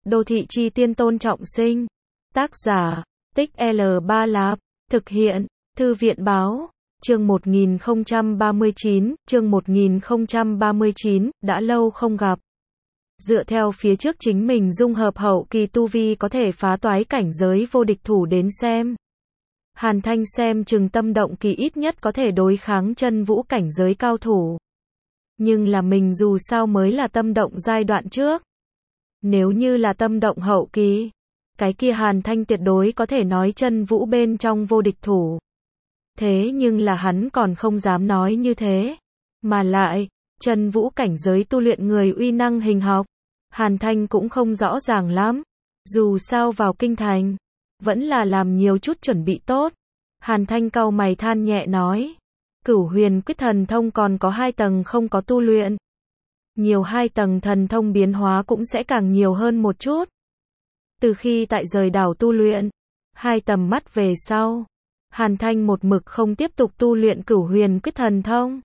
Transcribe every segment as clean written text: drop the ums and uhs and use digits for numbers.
Đô thị chi tiên Tôn Trọng Sinh. Tác giả, Tích L3 Lạp. Thực hiện, Thư viện báo. Chương 1039, đã lâu không gặp. Dựa theo phía trước chính mình dung hợp hậu kỳ tu vi có thể phá toái cảnh giới vô địch thủ đến xem. Hàn Thanh xem chừng tâm động kỳ ít nhất có thể đối kháng chân vũ cảnh giới cao thủ. Nhưng là mình dù sao mới là tâm động giai đoạn trước. Nếu như là tâm động hậu kỳ, cái kia Hàn Thanh tuyệt đối có thể nói chân vũ bên trong vô địch thủ. Thế nhưng là hắn còn không dám nói như thế. Mà lại, chân vũ cảnh giới tu luyện người uy năng hình học, Hàn Thanh cũng không rõ ràng lắm. Dù sao vào kinh thành, vẫn là làm nhiều chút chuẩn bị tốt. Hàn Thanh cau mày than nhẹ nói, Cửu Huyền Quyết thần thông còn có 2 tầng không có tu luyện. Nhiều 2 tầng thần thông biến hóa cũng sẽ càng nhiều hơn một chút. Từ khi tại rời đảo tu luyện, 2 tầm mắt về sau, Hàn Thanh một mực không tiếp tục tu luyện Cửu Huyền Quyết thần thông.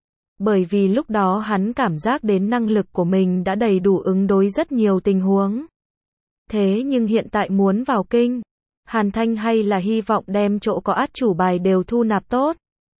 Bởi vì lúc đó hắn cảm giác đến năng lực của mình đã đầy đủ ứng đối rất nhiều tình huống. Thế nhưng hiện tại muốn vào kinh, Hàn Thanh hay là hy vọng đem chỗ có át chủ bài đều thu nạp tốt.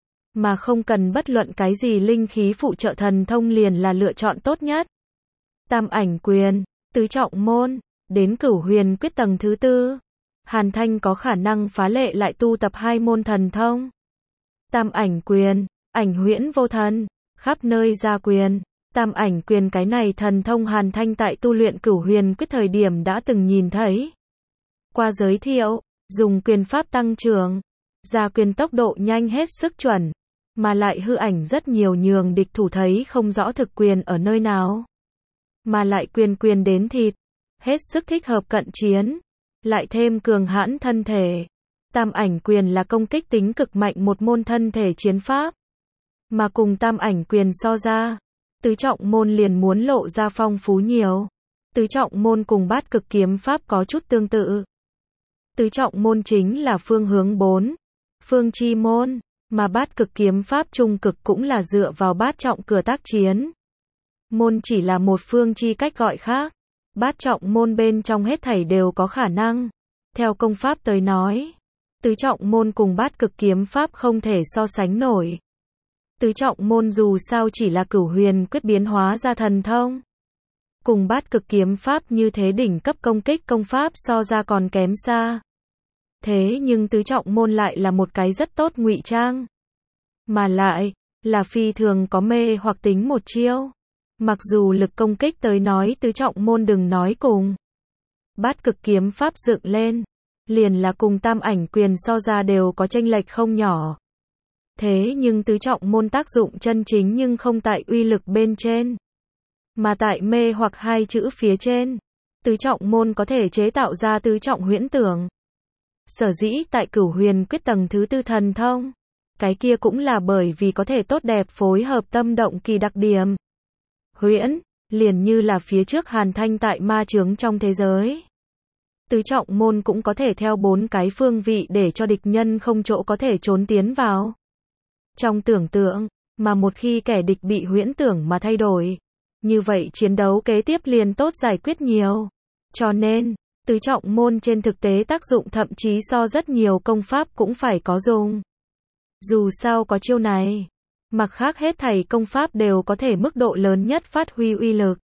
Mà không cần bất luận cái gì linh khí phụ trợ thần thông liền là lựa chọn tốt nhất. Tam ảnh quyền, tứ trọng môn, đến Cửu Huyền Quyết tầng thứ 4. Hàn Thanh có khả năng phá lệ lại tu tập 2 môn thần thông. Tam ảnh quyền, ảnh huyễn vô thần, khắp nơi ra quyền. Tam ảnh quyền cái này thần thông Hàn Thanh tại tu luyện Cửu Huyền Quyết thời điểm đã từng nhìn thấy. Qua giới thiệu, dùng quyền pháp tăng trưởng, ra quyền tốc độ nhanh hết sức chuẩn, mà lại hư ảnh rất nhiều nhường địch thủ thấy không rõ thực quyền ở nơi nào. Mà lại quyền đến thịt, hết sức thích hợp cận chiến, lại thêm cường hãn thân thể. Tam ảnh quyền là công kích tính cực mạnh một môn thân thể chiến pháp. Mà cùng tam ảnh quyền so ra, tứ trọng môn liền muốn lộ ra phong phú nhiều. Tứ trọng môn cùng bát cực kiếm pháp có chút tương tự. Tứ trọng môn chính là phương hướng 4, phương chi môn, mà bát cực kiếm pháp trung cực cũng là dựa vào bát trọng cửa tác chiến. Môn chỉ là một phương chi cách gọi khác. Bát trọng môn bên trong hết thảy đều có khả năng. Theo công pháp tới nói, tứ trọng môn cùng bát cực kiếm pháp không thể so sánh nổi. Tứ trọng môn dù sao chỉ là Cửu Huyền Quyết biến hóa ra thần thông. Cùng bát cực kiếm pháp như thế đỉnh cấp công kích công pháp so ra còn kém xa. Thế nhưng tứ trọng môn lại là một cái rất tốt ngụy trang. Mà lại, là phi thường có mê hoặc tính một chiêu. Mặc dù lực công kích tới nói tứ trọng môn đừng nói cùng. Bát cực kiếm pháp dựng lên, liền là cùng tam ảnh quyền so ra đều có chênh lệch không nhỏ. Thế nhưng tứ trọng môn tác dụng chân chính nhưng không tại uy lực bên trên, mà tại mê hoặc 2 chữ phía trên. Tứ trọng môn có thể chế tạo ra tứ trọng huyễn tưởng. Sở dĩ tại Cửu Huyền Quyết tầng thứ 4 thần thông, cái kia cũng là bởi vì có thể tốt đẹp phối hợp tâm động kỳ đặc điểm. Huyễn, liền như là phía trước Hàn Thanh tại ma chướng trong thế giới. Tứ trọng môn cũng có thể theo 4 cái phương vị để cho địch nhân không chỗ có thể trốn tiến vào. Trong tưởng tượng, mà một khi kẻ địch bị huyễn tưởng mà thay đổi, như vậy chiến đấu kế tiếp liền tốt giải quyết nhiều. Cho nên, tứ trọng môn trên thực tế tác dụng thậm chí so rất nhiều công pháp cũng phải có dùng. Dù sao có chiêu này, mặc khác hết thảy công pháp đều có thể mức độ lớn nhất phát huy uy lực.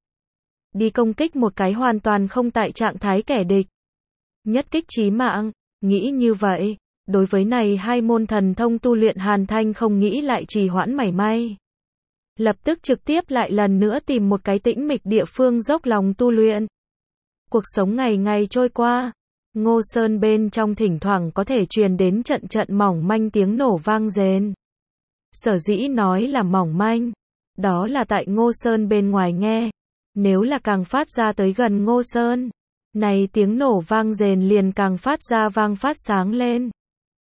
Đi công kích một cái hoàn toàn không tại trạng thái kẻ địch. Nhất kích chí mạng, nghĩ như vậy, đối với này 2 môn thần thông tu luyện Hàn Thanh không nghĩ lại trì hoãn mảy may. Lập tức trực tiếp lại lần nữa tìm một cái tĩnh mịch địa phương dốc lòng tu luyện. Cuộc sống ngày ngày trôi qua, Ngô Sơn bên trong thỉnh thoảng có thể truyền đến trận trận mỏng manh tiếng nổ vang rền. Sở dĩ nói là mỏng manh, đó là tại Ngô Sơn bên ngoài nghe. Nếu là càng phát ra tới gần Ngô Sơn, này tiếng nổ vang rền liền càng phát ra vang phát sáng lên.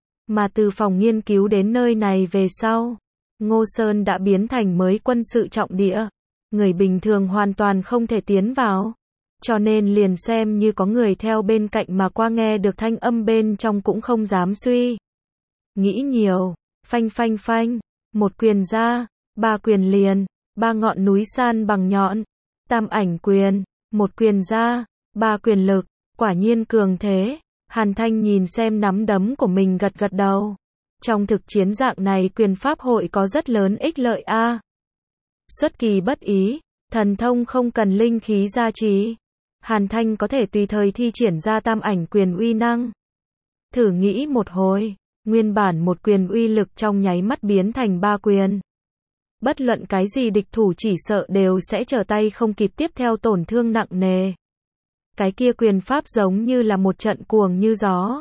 Mà từ phòng nghiên cứu đến nơi này về sau, Ngô Sơn đã biến thành mới quân sự trọng địa. Người bình thường hoàn toàn không thể tiến vào. Cho nên liền xem như có người theo bên cạnh mà qua nghe được thanh âm bên trong cũng không dám suy nghĩ nhiều. Phanh phanh phanh, một quyền ra, 3 quyền liền, 3 ngọn núi san bằng nhọn. Tam ảnh quyền, một quyền ra, 3 quyền lực, quả nhiên cường thế. Hàn Thanh nhìn xem nắm đấm của mình gật gật đầu. Trong thực chiến dạng này quyền pháp hội có rất lớn ích lợi a. Xuất kỳ bất ý, thần thông không cần linh khí gia trì. Hàn Thanh có thể tùy thời thi triển ra tam ảnh quyền uy năng. Thử nghĩ một hồi, nguyên bản một quyền uy lực trong nháy mắt biến thành 3 quyền. Bất luận cái gì địch thủ chỉ sợ đều sẽ trở tay không kịp, tiếp theo tổn thương nặng nề. Cái kia quyền pháp giống như là một trận cuồng như gió.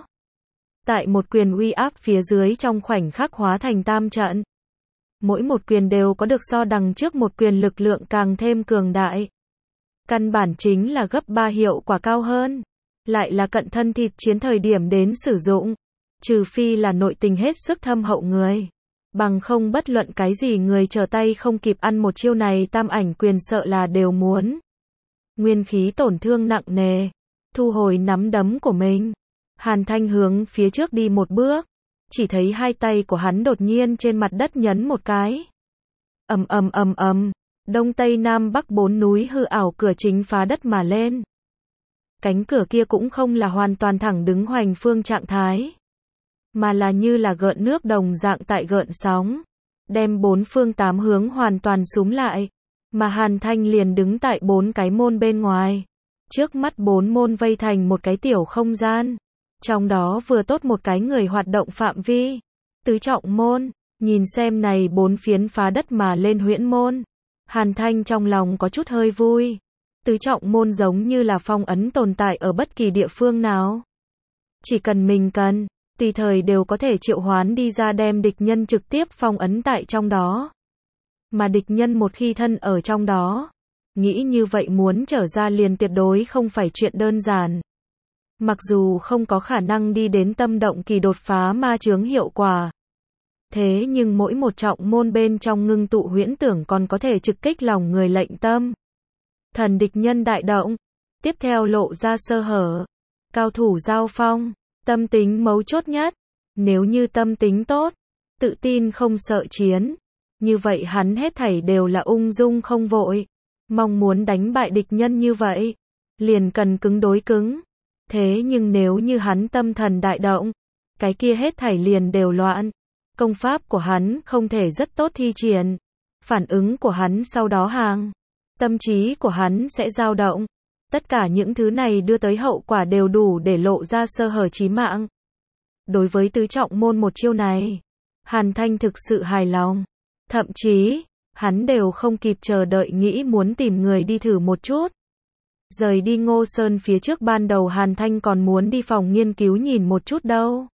Tại một quyền uy áp phía dưới trong khoảnh khắc hóa thành tam trận. Mỗi một quyền đều có được so đằng trước một quyền lực lượng càng thêm cường đại. Căn bản chính là gấp 3 hiệu quả cao hơn. Lại là cận thân thịt chiến thời điểm đến sử dụng. Trừ phi là nội tình hết sức thâm hậu người. Bằng không bất luận cái gì người trở tay không kịp ăn một chiêu này tam ảnh quyền sợ là đều muốn. Nguyên khí tổn thương nặng nề. Thu hồi nắm đấm của mình. Hàn Thanh hướng phía trước đi một bước. Chỉ thấy hai tay của hắn đột nhiên trên mặt đất nhấn một cái. Ầm ầm ầm ầm. Đông Tây Nam Bắc 4 núi hư ảo cửa chính phá đất mà lên. Cánh cửa kia cũng không là hoàn toàn thẳng đứng hoành phương trạng thái. Mà là như là gợn nước đồng dạng tại gợn sóng. Đem 4 phương 8 hướng hoàn toàn súm lại. Mà Hàn Thanh liền đứng tại 4 cái môn bên ngoài. Trước mắt 4 môn vây thành một cái tiểu không gian. Trong đó vừa tốt một cái người hoạt động phạm vi. Tứ trọng môn. Nhìn xem này 4 phiến phá đất mà lên huyễn môn. Hàn Thanh trong lòng có chút hơi vui. Tứ trọng môn giống như là phong ấn tồn tại ở bất kỳ địa phương nào. Chỉ cần mình cần, tùy thời đều có thể triệu hoán đi ra đem địch nhân trực tiếp phong ấn tại trong đó. Mà địch nhân một khi thân ở trong đó, nghĩ như vậy muốn trở ra liền tuyệt đối không phải chuyện đơn giản. Mặc dù không có khả năng đi đến tâm động kỳ đột phá ma chướng hiệu quả. Thế nhưng mỗi một trọng môn bên trong ngưng tụ huyễn tưởng còn có thể trực kích lòng người lệnh tâm. Thần địch nhân đại động. Tiếp theo lộ ra sơ hở. Cao thủ giao phong. Tâm tính mấu chốt nhất. Nếu như tâm tính tốt, tự tin không sợ chiến. Như vậy hắn hết thảy đều là ung dung không vội. Mong muốn đánh bại địch nhân như vậy. Liền cần cứng đối cứng. Thế nhưng nếu như hắn tâm thần đại động. Cái kia hết thảy liền đều loạn. Công pháp của hắn không thể rất tốt thi triển. Phản ứng của hắn sau đó hàng. Tâm trí của hắn sẽ dao động. Tất cả những thứ này đưa tới hậu quả đều đủ để lộ ra sơ hở chí mạng. Đối với tứ trọng môn một chiêu này, Hàn Thanh thực sự hài lòng. Thậm chí, hắn đều không kịp chờ đợi nghĩ muốn tìm người đi thử một chút. Rời đi Ngô Sơn phía trước ban đầu Hàn Thanh còn muốn đi phòng nghiên cứu nhìn một chút đâu.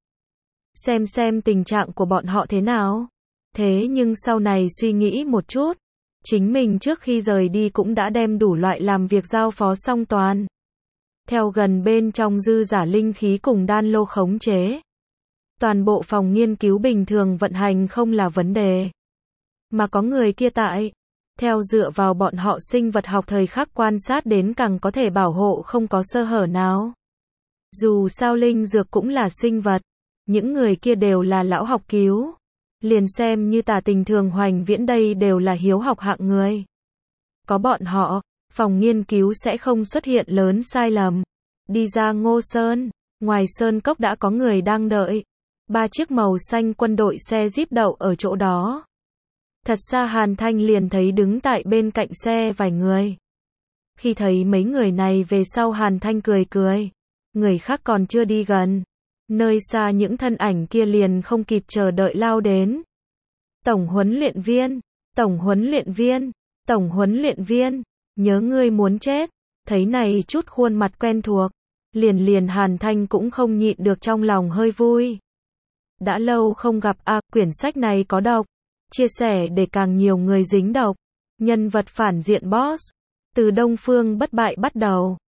Xem tình trạng của bọn họ thế nào. Thế nhưng sau này suy nghĩ một chút. Chính mình trước khi rời đi cũng đã đem đủ loại làm việc giao phó xong toàn. Theo gần bên trong dư giả linh khí cùng đan lô khống chế. Toàn bộ phòng nghiên cứu bình thường vận hành không là vấn đề. Mà có người kia tại. Theo dựa vào bọn họ sinh vật học thời khắc quan sát đến càng có thể bảo hộ không có sơ hở nào. Dù sao linh dược cũng là sinh vật. Những người kia đều là lão học cứu. Liền xem như Tả Tình Thường Hoành Viễn đây đều là hiếu học hạng người. Có bọn họ, phòng nghiên cứu sẽ không xuất hiện lớn sai lầm. Đi ra Ngô Sơn, ngoài sơn cốc đã có người đang đợi. 3 chiếc màu xanh quân đội xe Jeep đậu ở chỗ đó. Thật xa Hàn Thanh liền thấy đứng tại bên cạnh xe vài người. Khi thấy mấy người này về sau Hàn Thanh cười cười. Người khác còn chưa đi gần. Nơi xa những thân ảnh kia liền không kịp chờ đợi lao đến. Tổng huấn luyện viên, tổng huấn luyện viên, tổng huấn luyện viên, nhớ ngươi muốn chết. Thấy này chút khuôn mặt quen thuộc, liền Hàn Thanh cũng không nhịn được trong lòng hơi vui. Đã lâu không gặp quyển sách này có độc, chia sẻ để càng nhiều người dính độc. Nhân vật phản diện boss, từ Đông Phương Bất Bại bắt đầu.